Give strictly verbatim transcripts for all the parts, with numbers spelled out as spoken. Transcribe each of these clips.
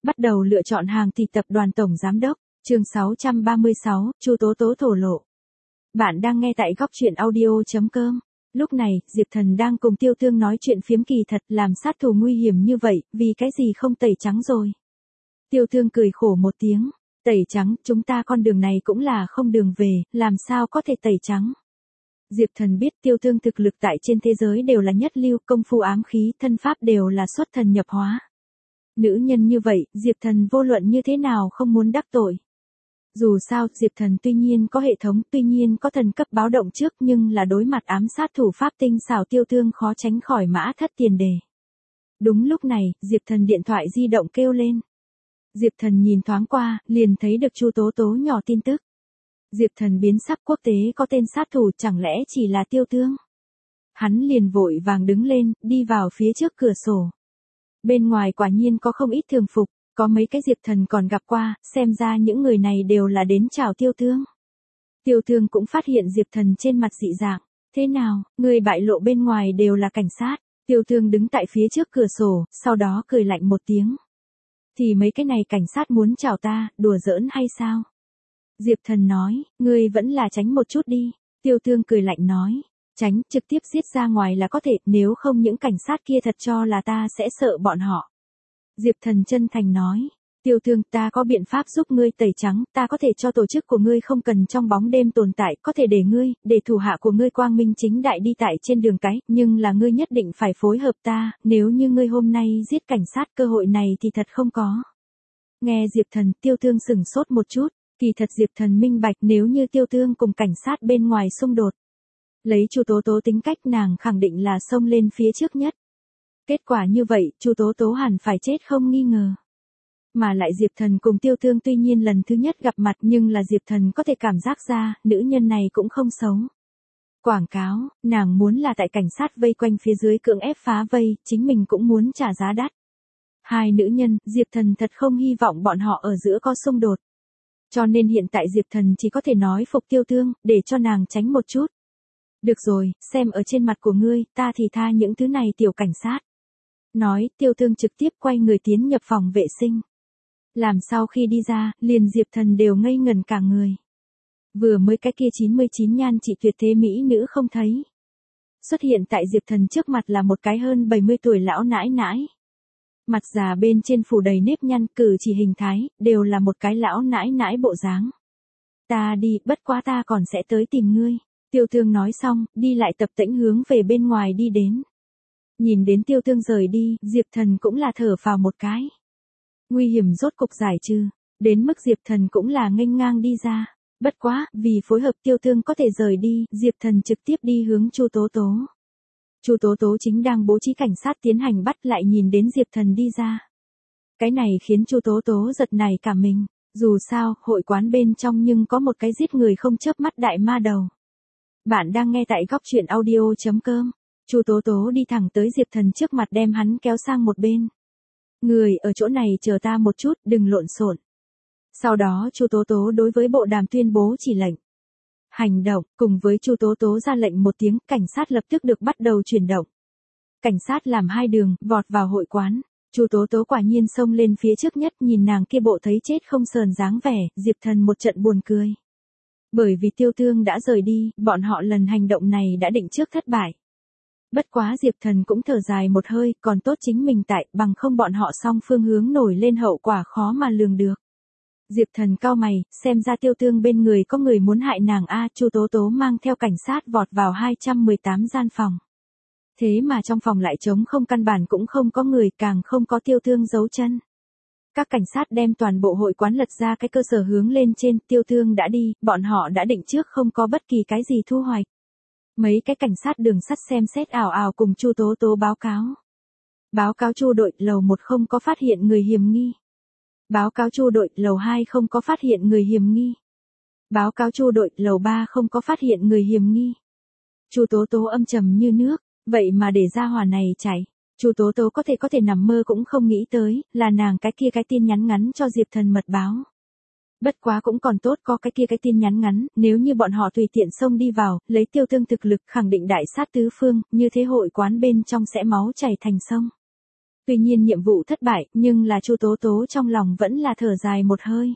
Bắt đầu lựa chọn hàng thì tập đoàn tổng giám đốc, chương sáu trăm ba mươi sáu, Chu Tố Tố thổ lộ. Bạn đang nghe tại góc truyện audio chấm com. Lúc này, Diệp Thần đang cùng Tiêu Thương nói chuyện phiếm kỳ thật, làm sát thủ nguy hiểm như vậy, vì cái gì không tẩy trắng rồi. Tiêu Thương cười khổ một tiếng, tẩy trắng, chúng ta con đường này cũng là không đường về, làm sao có thể tẩy trắng. Diệp Thần biết Tiêu Thương thực lực tại trên thế giới đều là nhất lưu, công phu ám khí, thân pháp đều là xuất thần nhập hóa. Nữ nhân như vậy, Diệp Thần vô luận như thế nào không muốn đắc tội. Dù sao, Diệp Thần tuy nhiên có hệ thống, tuy nhiên có thần cấp báo động trước nhưng là đối mặt ám sát thủ pháp tinh xảo Tiêu Thương khó tránh khỏi mã thất tiền đề. Đúng lúc này, Diệp Thần điện thoại di động kêu lên. Diệp Thần nhìn thoáng qua, liền thấy được Chu Tố Tố nhỏ tin tức. Diệp Thần biến sắc, quốc tế có tên sát thủ, chẳng lẽ chỉ là Tiêu Thương. Hắn liền vội vàng đứng lên, đi vào phía trước cửa sổ. Bên ngoài quả nhiên có không ít thường phục, có mấy cái Diệp Thần còn gặp qua, xem ra những người này đều là đến chào Tiêu Thương. Tiêu Thương cũng phát hiện Diệp Thần trên mặt dị dạng, thế nào, người bại lộ bên ngoài đều là cảnh sát. Tiêu Thương đứng tại phía trước cửa sổ, sau đó cười lạnh một tiếng. Thì mấy cái này cảnh sát muốn chào ta, đùa giỡn hay sao? Diệp Thần nói, ngươi vẫn là tránh một chút đi. Tiêu Thương cười lạnh nói, tránh, trực tiếp giết ra ngoài là có thể, nếu không những cảnh sát kia thật cho là ta sẽ sợ bọn họ. Diệp Thần chân thành nói, Tiêu Thương, ta có biện pháp giúp ngươi tẩy trắng, ta có thể cho tổ chức của ngươi không cần trong bóng đêm tồn tại, có thể để ngươi, để thủ hạ của ngươi quang minh chính đại đi tại trên đường cái, nhưng là ngươi nhất định phải phối hợp ta, nếu như ngươi hôm nay giết cảnh sát cơ hội này thì thật không có. Nghe Diệp Thần, Tiêu Thương sửng sốt một chút, kỳ thật Diệp Thần minh bạch nếu như Tiêu Thương cùng cảnh sát bên ngoài xung đột. Lấy Chu Tố Tố tính cách nàng khẳng định là xông lên phía trước nhất. Kết quả như vậy, Chu Tố Tố hẳn phải chết không nghi ngờ. Mà lại Diệp Thần cùng Tiêu Thương tuy nhiên lần thứ nhất gặp mặt nhưng là Diệp Thần có thể cảm giác ra, nữ nhân này cũng không xấu. Quảng cáo, nàng muốn là tại cảnh sát vây quanh phía dưới cưỡng ép phá vây, chính mình cũng muốn trả giá đắt. Hai nữ nhân, Diệp Thần thật không hy vọng bọn họ ở giữa có xung đột. Cho nên hiện tại Diệp Thần chỉ có thể nói phục Tiêu Thương, để cho nàng tránh một chút. Được rồi, xem ở trên mặt của ngươi, ta thì tha những thứ này tiểu cảnh sát. Nói, Tiêu Thương trực tiếp quay người tiến nhập phòng vệ sinh. Làm sau khi đi ra, liền Diệp Thần đều ngây ngẩn cả người. Vừa mới cái kia chín mươi chín nhan trị tuyệt thế mỹ nữ không thấy. Xuất hiện tại Diệp Thần trước mặt là một cái hơn bảy mươi tuổi lão nãi nãi. Mặt già bên trên phủ đầy nếp nhăn, cử chỉ hình thái, đều là một cái lão nãi nãi bộ dáng. Ta đi, bất quá ta còn sẽ tới tìm ngươi. Tiêu Thương nói xong, đi lại tập tễnh hướng về bên ngoài đi đến. Nhìn đến Tiêu Thương rời đi, Diệp Thần cũng là thở phào một cái. Nguy hiểm rốt cục giải trừ, đến mức Diệp Thần cũng là nghênh ngang đi ra. Bất quá, vì phối hợp Tiêu Thương có thể rời đi, Diệp Thần trực tiếp đi hướng Chu Tố Tố. Chu Tố Tố chính đang bố trí cảnh sát tiến hành bắt, lại nhìn đến Diệp Thần đi ra. Cái này khiến Chu Tố Tố giật nảy cả mình, dù sao, hội quán bên trong nhưng có một cái giết người không chớp mắt đại ma đầu. Bạn đang nghe tại góc truyện audio chấm com. Chu Tố Tố đi thẳng tới Diệp Thần trước mặt đem hắn kéo sang một bên. Người ở chỗ này chờ ta một chút, đừng lộn xộn. Sau đó Chu Tố Tố đối với bộ đàm tuyên bố chỉ lệnh. Hành động, cùng với Chu Tố Tố ra lệnh một tiếng, cảnh sát lập tức được bắt đầu chuyển động. Cảnh sát làm hai đường, vọt vào hội quán. Chu Tố Tố quả nhiên xông lên phía trước nhất, nhìn nàng kia bộ thấy chết không sờn dáng vẻ, Diệp Thần một trận buồn cười. Bởi vì Tiêu Thương đã rời đi, bọn họ lần hành động này đã định trước thất bại. Bất quá Diệp Thần cũng thở dài một hơi, còn tốt chính mình tại, bằng không bọn họ song phương hướng nổi lên hậu quả khó mà lường được. Diệp Thần cau mày, xem ra Tiêu Thương bên người có người muốn hại nàng a. Chu Tố Tố mang theo cảnh sát vọt vào hai trăm mười tám gian phòng. Thế mà trong phòng lại trống không, căn bản cũng không có người, càng không có Tiêu Thương giấu chân. Các cảnh sát đem toàn bộ hội quán lật ra cái cơ sở hướng lên trên, Tiêu Thương đã đi, bọn họ đã định trước không có bất kỳ cái gì thu hoạch. Mấy cái cảnh sát đường sắt xem xét ảo ảo cùng Chu Tố Tố báo cáo. Báo cáo Chu đội, lầu một không có phát hiện người hiểm nghi. Báo cáo Chu đội, lầu hai không có phát hiện người hiểm nghi. Báo cáo Chu đội, lầu ba không có phát hiện người hiểm nghi. Chu Tố Tố âm trầm như nước, vậy mà để ra hỏa này chạy. Chu Tố Tố có thể có thể nằm mơ cũng không nghĩ tới, là nàng cái kia cái tin nhắn ngắn cho Diệp Thần mật báo. Bất quá cũng còn tốt có cái kia cái tin nhắn ngắn, nếu như bọn họ tùy tiện xông đi vào, lấy Tiêu Thương thực lực khẳng định đại sát tứ phương, như thế hội quán bên trong sẽ máu chảy thành sông. Tuy nhiên nhiệm vụ thất bại, nhưng là Chu Tố Tố trong lòng vẫn là thở dài một hơi.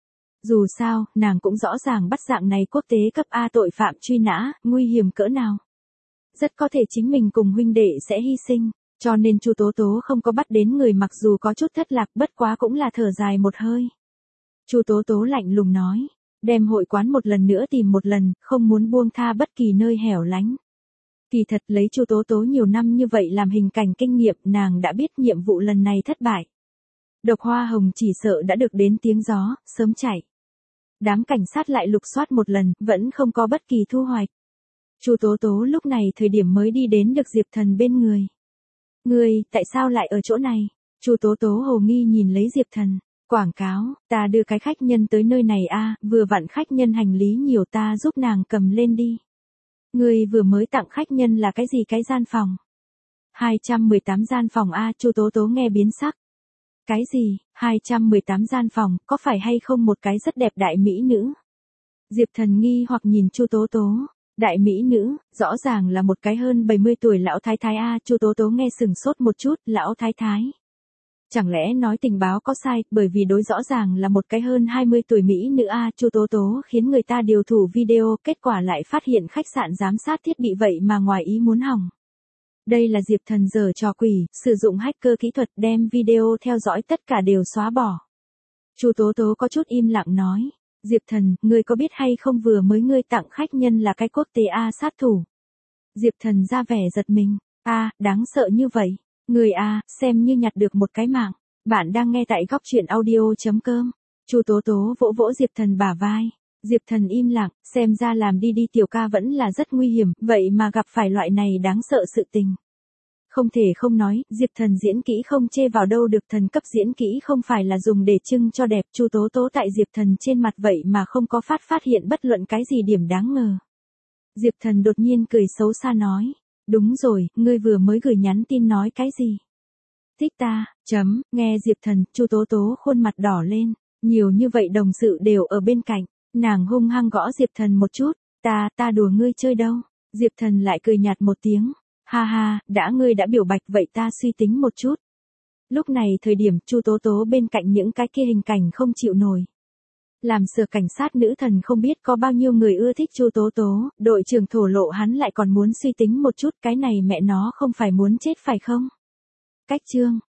Dù sao, nàng cũng rõ ràng bắt dạng này quốc tế cấp A tội phạm truy nã, nguy hiểm cỡ nào. Rất có thể chính mình cùng huynh đệ sẽ hy sinh, cho nên Chu Tố Tố không có bắt đến người, mặc dù có chút thất lạc, bất quá cũng là thở dài một hơi. Chu Tố Tố lạnh lùng nói, đem hội quán một lần nữa tìm một lần, không muốn buông tha bất kỳ nơi hẻo lánh. Kỳ thật lấy Chu Tố Tố nhiều năm như vậy làm hình cảnh kinh nghiệm, nàng đã biết nhiệm vụ lần này thất bại. Độc Hoa Hồng chỉ sợ đã được đến tiếng gió, sớm chạy. Đám cảnh sát lại lục soát một lần, vẫn không có bất kỳ thu hoạch. Chu Tố Tố lúc này thời điểm mới đi đến được Diệp Thần bên người. Ngươi, tại sao lại ở chỗ này? Chu Tố Tố hồ nghi nhìn lấy Diệp Thần. Quảng cáo, ta đưa cái khách nhân tới nơi này a, à, vừa vặn khách nhân hành lý nhiều, ta giúp nàng cầm lên đi. Ngươi vừa mới tặng khách nhân là cái gì cái gian phòng? hai trăm mười tám gian phòng a, à, Chu Tố Tố nghe biến sắc. Cái gì, hai trăm mười tám gian phòng, có phải hay không một cái rất đẹp đại mỹ nữ? Diệp Thần nghi hoặc nhìn Chu Tố Tố. Đại mỹ nữ, rõ ràng là một cái hơn bảy mươi tuổi lão thái thái a, Chu Tố Tố nghe sừng sốt một chút, lão thái thái. Chẳng lẽ nói tình báo có sai, bởi vì đối rõ ràng là một cái hơn hai mươi tuổi mỹ nữ a, Chu Tố Tố khiến người ta điều thủ video, kết quả lại phát hiện khách sạn giám sát thiết bị vậy mà ngoài ý muốn hỏng. Đây là Diệp Thần giở trò quỷ, sử dụng hacker kỹ thuật đem video theo dõi tất cả đều xóa bỏ. Chu Tố Tố có chút im lặng nói, Diệp Thần, ngươi có biết hay không vừa mới ngươi tặng khách nhân là cái quốc tế A sát thủ. Diệp Thần ra vẻ giật mình, a, đáng sợ như vậy, người A, xem như nhặt được một cái mạng. Bạn đang nghe tại góc truyện audio.com. Chu Tố Tố vỗ vỗ Diệp Thần bả vai. Diệp Thần im lặng, xem ra làm đi đi tiểu ca vẫn là rất nguy hiểm, vậy mà gặp phải loại này đáng sợ sự tình. Không thể không nói, Diệp Thần diễn kỹ không chê vào đâu được, thần cấp diễn kỹ không phải là dùng để trưng cho đẹp. Chu Tố Tố tại Diệp Thần trên mặt vậy mà không có phát phát hiện bất luận cái gì điểm đáng ngờ. Diệp Thần đột nhiên cười xấu xa nói, đúng rồi, ngươi vừa mới gửi nhắn tin nói cái gì? Thích ta, chấm, nghe Diệp Thần, Chu Tố Tố khuôn mặt đỏ lên, nhiều như vậy đồng sự đều ở bên cạnh, nàng hung hăng gõ Diệp Thần một chút, ta, ta đùa ngươi chơi đâu. Diệp Thần lại cười nhạt một tiếng. Ha ha, đã ngươi đã biểu bạch vậy ta suy tính một chút. Lúc này thời điểm Chu Tố Tố bên cạnh những cái kia hình cảnh không chịu nổi. Làm sở cảnh sát nữ thần không biết có bao nhiêu người ưa thích Chu Tố Tố, đội trưởng thổ lộ hắn lại còn muốn suy tính một chút, cái này mẹ nó không phải muốn chết phải không? Cách chương.